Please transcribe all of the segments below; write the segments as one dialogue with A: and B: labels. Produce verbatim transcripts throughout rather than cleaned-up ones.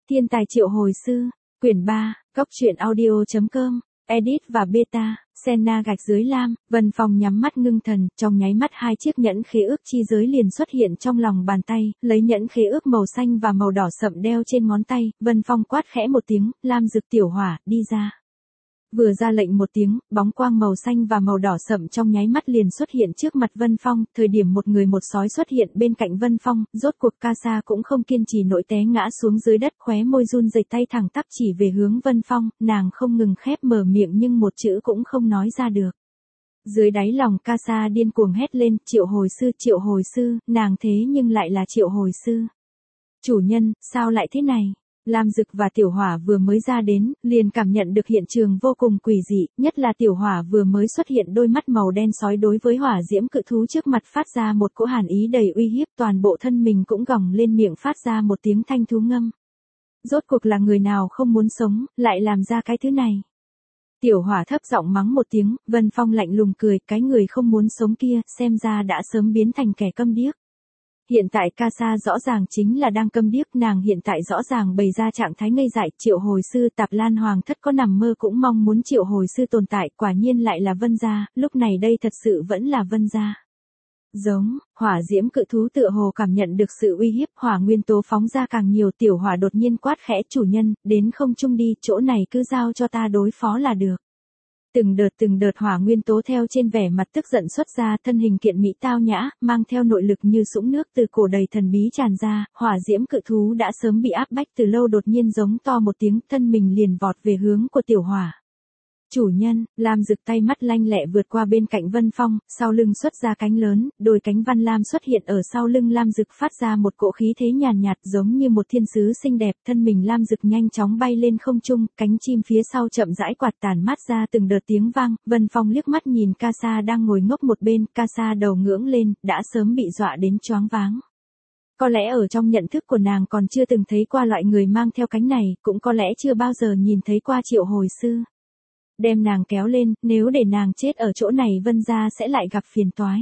A: Thiên tài triệu hồi sư, quyển ba, góc truyện audio.com, edit và beta, Senna gạch dưới lam. Vân Phong nhắm mắt ngưng thần, trong nháy mắt hai chiếc nhẫn khế ước chi giới liền xuất hiện trong lòng bàn tay, lấy nhẫn khế ước màu xanh và màu đỏ sậm đeo trên ngón tay, Vân Phong quát khẽ một tiếng, Lam Dực tiểu hỏa, đi ra. Vừa ra lệnh một tiếng, bóng quang màu xanh và màu đỏ sậm trong nháy mắt liền xuất hiện trước mặt Vân Phong, thời điểm một người một sói xuất hiện bên cạnh Vân Phong, rốt cuộc Ca Sa cũng không kiên trì nổi té ngã xuống dưới đất, khóe môi run rẩy, tay thẳng tắp chỉ về hướng Vân Phong, nàng không ngừng khép mở miệng nhưng một chữ cũng không nói ra được. Dưới đáy lòng Ca Sa điên cuồng hét lên, triệu hồi sư, triệu hồi sư, nàng thế nhưng lại là triệu hồi sư. Chủ nhân, sao lại thế này? Lam Dực và Tiểu Hỏa vừa mới ra đến, liền cảm nhận được hiện trường vô cùng quỷ dị, nhất là Tiểu Hỏa vừa mới xuất hiện đôi mắt màu đen sói đối với hỏa diễm cự thú trước mặt phát ra một cỗ hàn ý đầy uy hiếp, toàn bộ thân mình cũng gòng lên miệng phát ra một tiếng thanh thú ngâm. Rốt cuộc là người nào không muốn sống, lại làm ra cái thứ này. Tiểu Hỏa thấp giọng mắng một tiếng, Vân Phong lạnh lùng cười, cái người không muốn sống kia, xem ra đã sớm biến thành kẻ câm điếc. Hiện tại Ca Sa rõ ràng chính là đang câm điếc, nàng hiện tại rõ ràng bày ra trạng thái ngây dại, triệu hồi sư Tạp Lan Hoàng thất có nằm mơ cũng mong muốn triệu hồi sư tồn tại, quả nhiên lại là Vân gia, lúc này đây thật sự vẫn là Vân gia. Giống, hỏa diễm cự thú tựa hồ cảm nhận được sự uy hiếp, hỏa nguyên tố phóng ra càng nhiều, Tiểu Hỏa đột nhiên quát khẽ, chủ nhân, đến không trung đi, chỗ này cứ giao cho ta đối phó là được. Từng đợt từng đợt hỏa nguyên tố theo trên vẻ mặt tức giận xuất ra, thân hình kiện mỹ tao nhã, mang theo nội lực như sũng nước từ cổ đầy thần bí tràn ra, hỏa diễm cự thú đã sớm bị áp bách từ lâu, đột nhiên giống to một tiếng, thân mình liền vọt về hướng của Tiểu Hỏa. Chủ nhân, Lam Dực tay mắt lanh lẹ vượt qua bên cạnh Vân Phong, sau lưng xuất ra cánh lớn, đôi cánh văn lam xuất hiện ở sau lưng Lam Dực phát ra một cỗ khí thế nhàn nhạt, nhạt giống như một thiên sứ xinh đẹp, thân mình Lam Dực nhanh chóng bay lên không trung, cánh chim phía sau chậm rãi quạt tàn mát ra từng đợt tiếng vang, Vân Phong liếc mắt nhìn Ca Sa đang ngồi ngốc một bên, Ca Sa đầu ngưỡng lên, đã sớm bị dọa đến choáng váng. Có lẽ ở trong nhận thức của nàng còn chưa từng thấy qua loại người mang theo cánh này, cũng có lẽ chưa bao giờ nhìn thấy qua triệu hồi sư. Đem nàng kéo lên, nếu để nàng chết ở chỗ này Vân gia sẽ lại gặp phiền toái.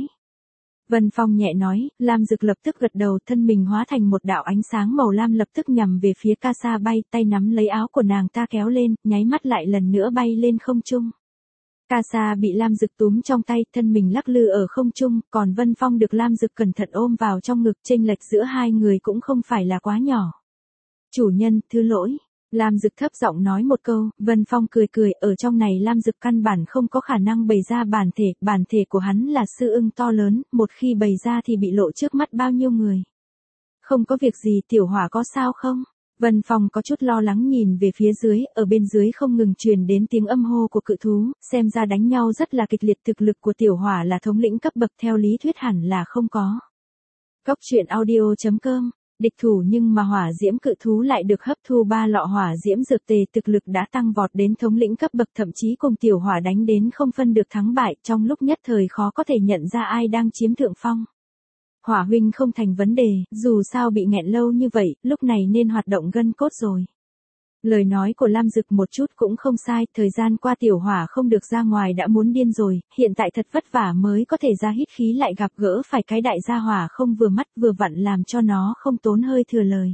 A: Vân Phong nhẹ nói, Lam Dực lập tức gật đầu, thân mình hóa thành một đạo ánh sáng màu lam lập tức nhằm về phía Ca Sa bay, tay nắm lấy áo của nàng ta kéo lên, nháy mắt lại lần nữa bay lên không trung. Ca Sa bị Lam Dực túm trong tay, thân mình lắc lư ở không trung, còn Vân Phong được Lam Dực cẩn thận ôm vào trong ngực, chênh lệch giữa hai người cũng không phải là quá nhỏ. Chủ nhân, thứ lỗi. Lam Dực thấp giọng nói một câu, Vân Phong cười cười, ở trong này Lam Dực căn bản không có khả năng bày ra bản thể, bản thể của hắn là sư ưng to lớn, một khi bày ra thì bị lộ trước mắt bao nhiêu người. Không có việc gì, Tiểu Hỏa có sao không? Vân Phong có chút lo lắng nhìn về phía dưới, ở bên dưới không ngừng truyền đến tiếng âm hô của cự thú, xem ra đánh nhau rất là kịch liệt, thực lực của Tiểu Hỏa là thống lĩnh cấp bậc theo lý thuyết hẳn là không có. Góc truyện audio.com Địch thủ nhưng mà hỏa diễm cự thú lại được hấp thu ba lọ hỏa diễm dược tề, thực lực đã tăng vọt đến thống lĩnh cấp bậc, thậm chí cùng Tiểu Hỏa đánh đến không phân được thắng bại, trong lúc nhất thời khó có thể nhận ra ai đang chiếm thượng phong. Hỏa huynh không thành vấn đề, dù sao bị nghẹn lâu như vậy, lúc này nên hoạt động gân cốt rồi. Lời nói của Lam Dực một chút cũng không sai, thời gian qua Tiểu Hỏa không được ra ngoài đã muốn điên rồi, hiện tại thật vất vả mới có thể ra hít khí, lại gặp gỡ phải cái đại gia hỏa không vừa mắt, vừa vặn làm cho nó không tốn hơi thừa lời.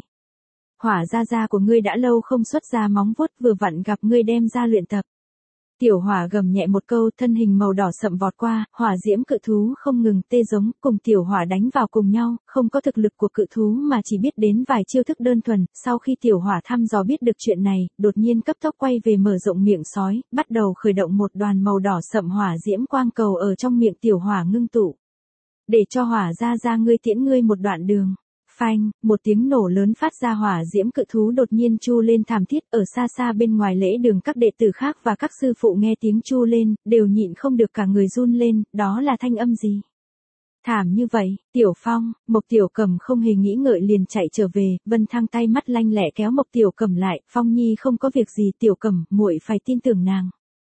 A: Hỏa gia gia của ngươi đã lâu không xuất ra móng vuốt, vừa vặn gặp ngươi đem ra luyện tập. Tiểu Hỏa gầm nhẹ một câu, thân hình màu đỏ sậm vọt qua, hỏa diễm cự thú không ngừng tê giống, cùng Tiểu Hỏa đánh vào cùng nhau, không có thực lực của cự thú mà chỉ biết đến vài chiêu thức đơn thuần, sau khi Tiểu Hỏa thăm dò biết được chuyện này, đột nhiên cấp tốc quay về mở rộng miệng sói, bắt đầu khởi động một đoàn màu đỏ sậm hỏa diễm quang cầu ở trong miệng Tiểu Hỏa ngưng tụ. Để cho Hỏa gia gia ngươi tiễn ngươi một đoạn đường. Phanh, một tiếng nổ lớn phát ra, hỏa diễm cự thú đột nhiên chu lên thảm thiết, ở xa xa bên ngoài lễ đường các đệ tử khác và các sư phụ nghe tiếng chu lên, đều nhịn không được cả người run lên, đó là thanh âm gì? Thảm như vậy, Tiểu Phong, Mộc Tiểu Cẩm không hề nghĩ ngợi liền chạy trở về, Vân Thăng tay mắt lanh lẹ kéo Mộc Tiểu Cẩm lại, Phong Nhi không có việc gì, Tiểu Cẩm, muội phải tin tưởng nàng.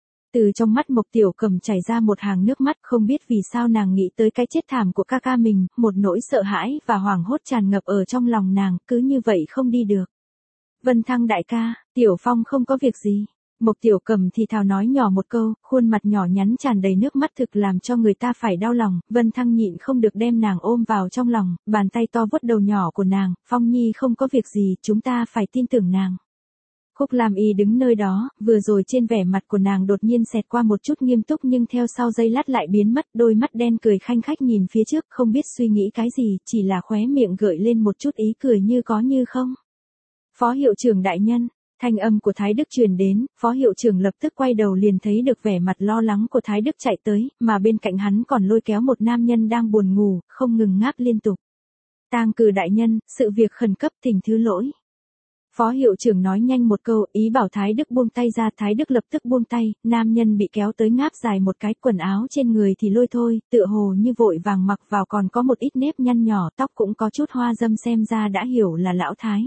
A: Từ trong mắt Mộc Tiểu Cẩm chảy ra một hàng nước mắt, không biết vì sao nàng nghĩ tới cái chết thảm của ca ca mình, một nỗi sợ hãi và hoảng hốt tràn ngập ở trong lòng nàng, cứ như vậy không đi được. Vân Thăng đại ca, Tiểu Phong không có việc gì. Mộc Tiểu Cầm thì thào nói nhỏ một câu, khuôn mặt nhỏ nhắn tràn đầy nước mắt thực làm cho người ta phải đau lòng, Vân Thăng nhịn không được đem nàng ôm vào trong lòng, bàn tay to vuốt đầu nhỏ của nàng, Phong Nhi không có việc gì, chúng ta phải tin tưởng nàng. Khúc Lam Y đứng nơi đó, vừa rồi trên vẻ mặt của nàng đột nhiên xẹt qua một chút nghiêm túc nhưng theo sau giây lát lại biến mất, đôi mắt đen cười khanh khách nhìn phía trước không biết suy nghĩ cái gì, chỉ là khóe miệng gợi lên một chút ý cười như có như không. Phó hiệu trưởng đại nhân. Thanh âm của Thái Đức truyền đến, phó hiệu trưởng lập tức quay đầu liền thấy được vẻ mặt lo lắng của Thái Đức chạy tới, mà bên cạnh hắn còn lôi kéo một nam nhân đang buồn ngủ, không ngừng ngáp liên tục. Tang Cử đại nhân, sự việc khẩn cấp thỉnh thứ lỗi. Phó hiệu trưởng nói nhanh một câu, ý bảo Thái Đức buông tay ra, Thái Đức lập tức buông tay, nam nhân bị kéo tới ngáp dài một cái, quần áo trên người thì lôi thôi, tựa hồ như vội vàng mặc vào còn có một ít nếp nhăn nhỏ, tóc cũng có chút hoa dâm xem ra đã hiểu là lão Thái.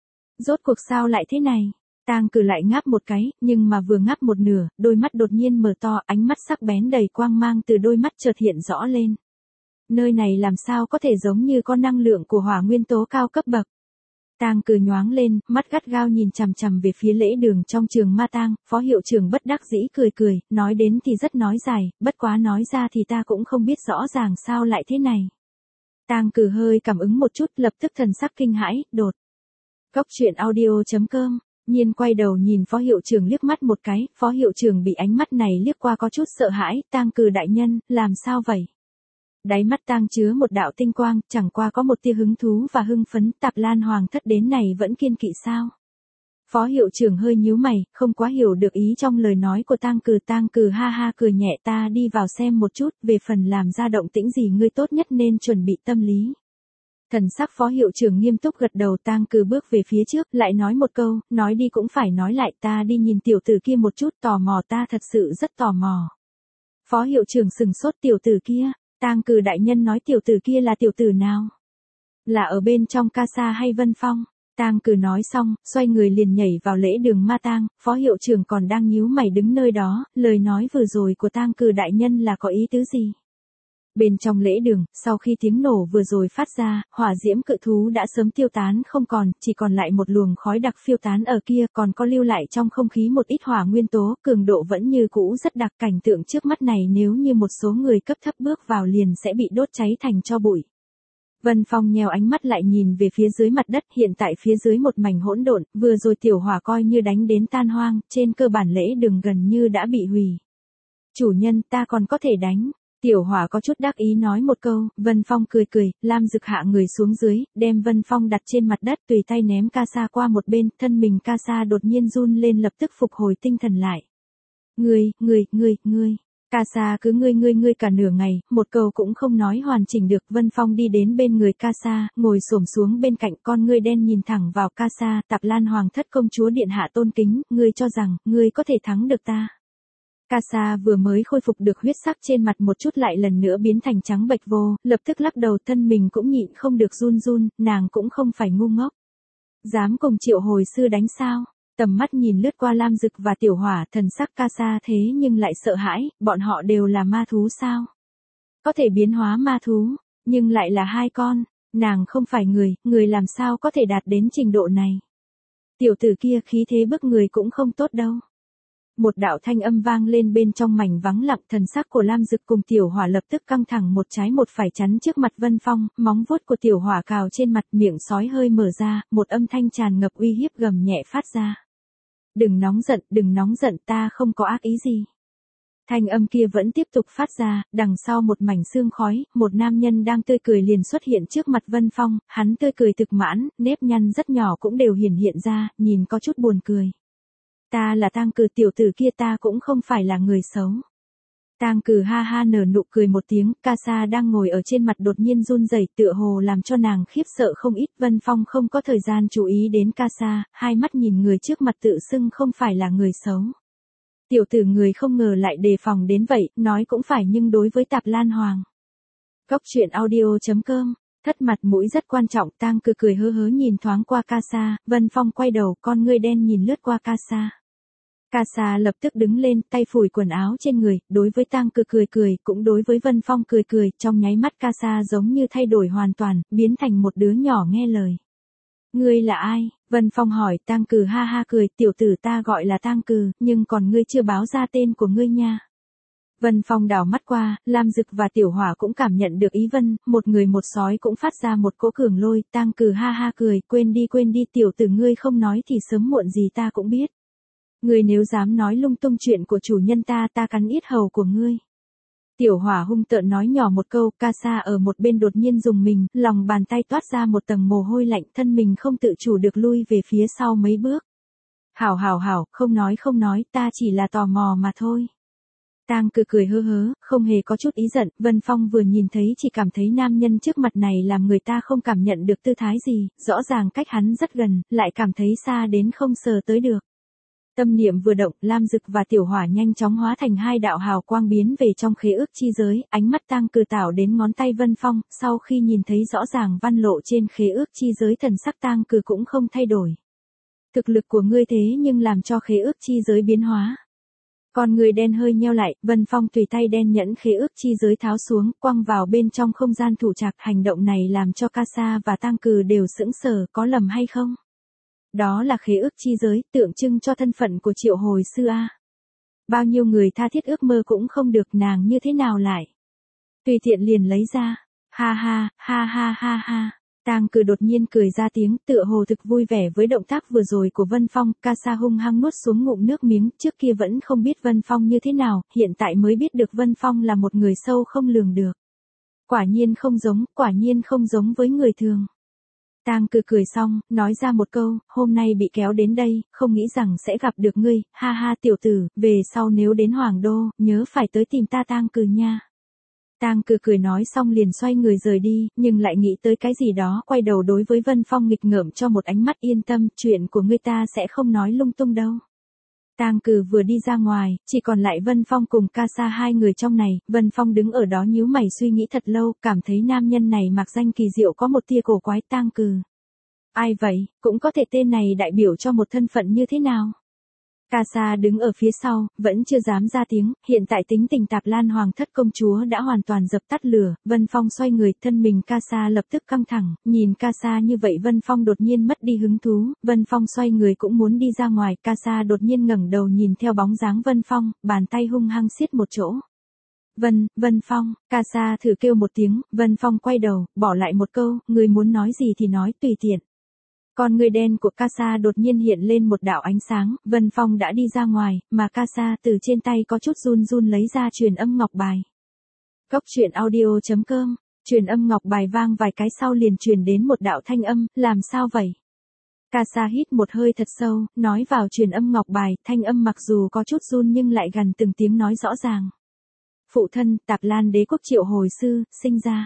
A: Rốt cuộc sao lại thế này? Tang Cử lại ngáp một cái, nhưng mà vừa ngáp một nửa, đôi mắt đột nhiên mở to, ánh mắt sắc bén đầy quang mang từ đôi mắt chợt hiện rõ lên. Nơi này làm sao có thể giống như có năng lượng của hỏa nguyên tố cao cấp bậc. Tang Cử nhoáng lên, mắt gắt gao nhìn chằm chằm về phía lễ đường trong trường ma tang, phó hiệu trưởng bất đắc dĩ cười cười, nói đến thì rất nói dài, bất quá nói ra thì ta cũng không biết rõ ràng sao lại thế này. Tang Cử hơi cảm ứng một chút, lập tức thần sắc kinh hãi, đột. Cốc truyện audio chấm com Nhiên quay đầu nhìn phó hiệu trưởng liếc mắt một cái, phó hiệu trưởng bị ánh mắt này liếc qua có chút sợ hãi, Tang Cử đại nhân, làm sao vậy? Đáy mắt Tang chứa một đạo tinh quang, chẳng qua có một tia hứng thú và hưng phấn, Tạp Lan Hoàng thất đến này vẫn kiên kỵ sao? Phó hiệu trưởng hơi nhíu mày, không quá hiểu được ý trong lời nói của Tang Cử, Tang Cử ha ha cười nhẹ, ta đi vào xem một chút, về phần làm ra động tĩnh gì ngươi tốt nhất nên chuẩn bị tâm lý. Thần sắc phó hiệu trưởng nghiêm túc gật đầu, Tang Cử bước về phía trước, lại nói một câu, nói đi cũng phải nói lại, ta đi nhìn tiểu tử kia một chút, tò mò, ta thật sự rất tò mò. Phó hiệu trưởng sừng sốt, tiểu tử kia, Tang Cử đại nhân nói tiểu tử kia là tiểu tử nào? Là ở bên trong Casa hay Vân Phong? Tang Cử nói xong, xoay người liền nhảy vào lễ đường ma tang, phó hiệu trưởng còn đang nhíu mày đứng nơi đó, lời nói vừa rồi của Tang Cử đại nhân là có ý tứ gì? Bên trong lễ đường, sau khi tiếng nổ vừa rồi phát ra, hỏa diễm cự thú đã sớm tiêu tán không còn, chỉ còn lại một luồng khói đặc phiêu tán ở kia, còn có lưu lại trong không khí một ít hỏa nguyên tố, cường độ vẫn như cũ rất đặc, cảnh tượng trước mắt này nếu như một số người cấp thấp bước vào liền sẽ bị đốt cháy thành tro bụi. Vân Phong nheo ánh mắt lại nhìn về phía dưới mặt đất, hiện tại phía dưới một mảnh hỗn độn, vừa rồi tiểu hỏa coi như đánh đến tan hoang, trên cơ bản lễ đường gần như đã bị hủy. Chủ nhân, ta còn có thể đánh. Tiểu hỏa có chút đắc ý nói một câu, Vân Phong cười cười, Lam Dực hạ người xuống dưới, đem Vân Phong đặt trên mặt đất, tùy tay ném Casa qua một bên, thân mình Casa đột nhiên run lên lập tức phục hồi tinh thần lại. Ngươi, ngươi, ngươi, ngươi. Casa cứ ngươi ngươi ngươi cả nửa ngày, một câu cũng không nói hoàn chỉnh được, Vân Phong đi đến bên người Casa, ngồi xổm xuống bên cạnh, con ngươi đen nhìn thẳng vào Casa, Tạp Lan Hoàng thất công chúa điện hạ tôn kính, ngươi cho rằng, ngươi có thể thắng được ta. Casa vừa mới khôi phục được huyết sắc trên mặt một chút lại lần nữa biến thành trắng bệch vô, lập tức lắc đầu, thân mình cũng nhịn không được run run, nàng cũng không phải ngu ngốc. Dám cùng Triệu hồi sư đánh sao? Tầm mắt nhìn lướt qua Lam Dực và Tiểu Hỏa, thần sắc Casa thế nhưng lại sợ hãi, bọn họ đều là ma thú sao? Có thể biến hóa ma thú, nhưng lại là hai con, nàng không phải người, người làm sao có thể đạt đến trình độ này? Tiểu tử kia khí thế bức người cũng không tốt đâu. Một đạo thanh âm vang lên bên trong mảnh vắng lặng, thần sắc của Lam Dực cùng Tiểu Hỏa lập tức căng thẳng, một trái một phải chắn trước mặt Vân Phong, móng vuốt của Tiểu Hỏa cào trên mặt, miệng sói hơi mở ra, một âm thanh tràn ngập uy hiếp gầm nhẹ phát ra. Đừng nóng giận, đừng nóng giận, ta không có ác ý gì. Thanh âm kia vẫn tiếp tục phát ra, đằng sau một mảnh sương khói, một nam nhân đang tươi cười liền xuất hiện trước mặt Vân Phong, hắn tươi cười thực mãn, nếp nhăn rất nhỏ cũng đều hiển hiện ra, nhìn có chút buồn cười. Ta là Tang Cử, tiểu tử kia ta cũng không phải là người xấu. Tang Cử ha ha nở nụ cười một tiếng, Casa đang ngồi ở trên mặt đột nhiên run rẩy, tựa hồ làm cho nàng khiếp sợ không ít. Vân Phong không có thời gian chú ý đến Casa, hai mắt nhìn người trước mặt tự xưng không phải là người xấu. Tiểu tử người không ngờ lại đề phòng đến vậy, nói cũng phải nhưng đối với Tạp Lan Hoàng. Cốc truyện audio chấm com Thất mặt mũi rất quan trọng, Tang Cử cười hớ hớ nhìn thoáng qua Casa, Vân Phong quay đầu, con ngươi đen nhìn lướt qua Casa. Casa lập tức đứng lên, tay phủi quần áo trên người, đối với Tang Cử cười cười, cũng đối với Vân Phong cười cười, trong nháy mắt Casa giống như thay đổi hoàn toàn, biến thành một đứa nhỏ nghe lời. Ngươi là ai? Vân Phong hỏi, Tang Cừ ha ha cười, tiểu tử ta gọi là Tang Cừ, nhưng còn ngươi chưa báo ra tên của ngươi nha. Vân Phong đảo mắt qua, Lam Dực và Tiểu Hỏa cũng cảm nhận được ý Vân, một người một sói cũng phát ra một cỗ cường lôi, Tang Cừ ha ha cười, quên đi quên đi tiểu tử ngươi không nói thì sớm muộn gì ta cũng biết. Ngươi nếu dám nói lung tung chuyện của chủ nhân ta ta cắn yết hầu của ngươi. Tiểu Hỏa hung tợn nói nhỏ một câu, Ca Sa ở một bên đột nhiên dùng mình, lòng bàn tay toát ra một tầng mồ hôi lạnh, thân mình không tự chủ được lui về phía sau mấy bước. Hảo hảo hảo, không nói không nói, ta chỉ là tò mò mà thôi. Tang Cừ cười hơ hớ, không hề có chút ý giận, Vân Phong vừa nhìn thấy chỉ cảm thấy nam nhân trước mặt này làm người ta không cảm nhận được tư thái gì, rõ ràng cách hắn rất gần, lại cảm thấy xa đến không sờ tới được. Tâm niệm vừa động, Lam Dực và Tiểu Hỏa nhanh chóng hóa thành hai đạo hào quang biến về trong khế ước chi giới, ánh mắt Tang Cừ tảo đến ngón tay Vân Phong, sau khi nhìn thấy rõ ràng văn lộ trên khế ước chi giới thần sắc Tang Cừ cũng không thay đổi. Thực lực của ngươi thế nhưng làm cho khế ước chi giới biến hóa. Con người đen hơi nheo lại, Vân Phong tùy tay đen nhẫn khế ước chi giới tháo xuống, quăng vào bên trong không gian thủ trạc, hành động này làm cho Ca Sa và Tang Cừ đều sững sờ, có lầm hay không? Đó là khế ước chi giới, tượng trưng cho thân phận của Triệu Hồi Sư a. Bao nhiêu người tha thiết ước mơ cũng không được, nàng như thế nào lại? Tùy tiện liền lấy ra. Ha ha, ha ha ha ha. Tang Cừ đột nhiên cười ra tiếng, tựa hồ thực vui vẻ với động tác vừa rồi của Vân Phong, Ca Sa hung hăng nuốt xuống ngụm nước miếng, trước kia vẫn không biết Vân Phong như thế nào, hiện tại mới biết được Vân Phong là một người sâu không lường được. Quả nhiên không giống, quả nhiên không giống với người thường. Tang Cừ cười xong, nói ra một câu, hôm nay bị kéo đến đây, không nghĩ rằng sẽ gặp được ngươi, ha ha tiểu tử, về sau nếu đến Hoàng Đô, nhớ phải tới tìm ta Tang Cừ nha. Tang Cừ cười nói xong liền xoay người rời đi, nhưng lại nghĩ tới cái gì đó, quay đầu đối với Vân Phong nghịch ngợm cho một ánh mắt, yên tâm, chuyện của ngươi ta sẽ không nói lung tung đâu. Tang Cừ vừa đi ra ngoài, chỉ còn lại Vân Phong cùng Ca Sa hai người trong này, Vân Phong đứng ở đó nhíu mày suy nghĩ thật lâu, cảm thấy nam nhân này mặc danh kỳ diệu có một tia cổ quái. Tang Cừ. Ai vậy, cũng có thể tên này đại biểu cho một thân phận như thế nào? Ca Sa đứng ở phía sau, vẫn chưa dám ra tiếng, hiện tại tính tình Tạp Lan Hoàng thất công chúa đã hoàn toàn dập tắt lửa, Vân Phong xoay người, thân mình Ca Sa lập tức căng thẳng, nhìn Ca Sa như vậy Vân Phong đột nhiên mất đi hứng thú, Vân Phong xoay người cũng muốn đi ra ngoài, Ca Sa đột nhiên ngẩng đầu nhìn theo bóng dáng Vân Phong, bàn tay hung hăng siết một chỗ. Vân, Vân Phong, Ca Sa thử kêu một tiếng, Vân Phong quay đầu, bỏ lại một câu, người muốn nói gì thì nói tùy tiện. Con người đen của Ca Sa đột nhiên hiện lên một đạo ánh sáng, Vân Phong đã đi ra ngoài, mà Ca Sa từ trên tay có chút run run lấy ra truyền âm ngọc bài. Cốc truyện audio chấm com, truyền âm ngọc bài vang vài cái sau liền truyền đến một đạo thanh âm, làm sao vậy? Ca Sa hít một hơi thật sâu, nói vào truyền âm ngọc bài, thanh âm mặc dù có chút run nhưng lại gần từng tiếng nói rõ ràng. Phụ thân, Tạp Lan Đế quốc Triệu Hồi Sư, sinh ra.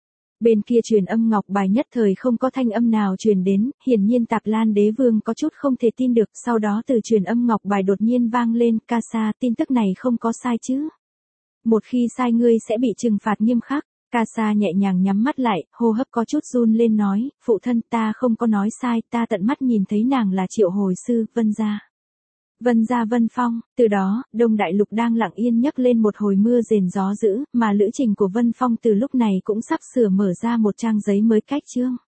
A: Bên kia truyền âm ngọc bài nhất thời không có thanh âm nào truyền đến, hiển nhiên Tạp Lan Đế Vương có chút không thể tin được, sau đó từ truyền âm ngọc bài đột nhiên vang lên, Ca Sa, tin tức này không có sai chứ? Một khi sai ngươi sẽ bị trừng phạt nghiêm khắc. Ca Sa nhẹ nhàng nhắm mắt lại, hô hấp có chút run lên nói, phụ thân ta không có nói sai, ta tận mắt nhìn thấy nàng là Triệu Hồi Sư, Vân gia. Vân gia Vân Phong, từ đó, Đông Đại Lục đang lặng yên nhấc lên một hồi mưa rền gió dữ, mà lữ trình của Vân Phong từ lúc này cũng sắp sửa mở ra một trang giấy mới cách chương.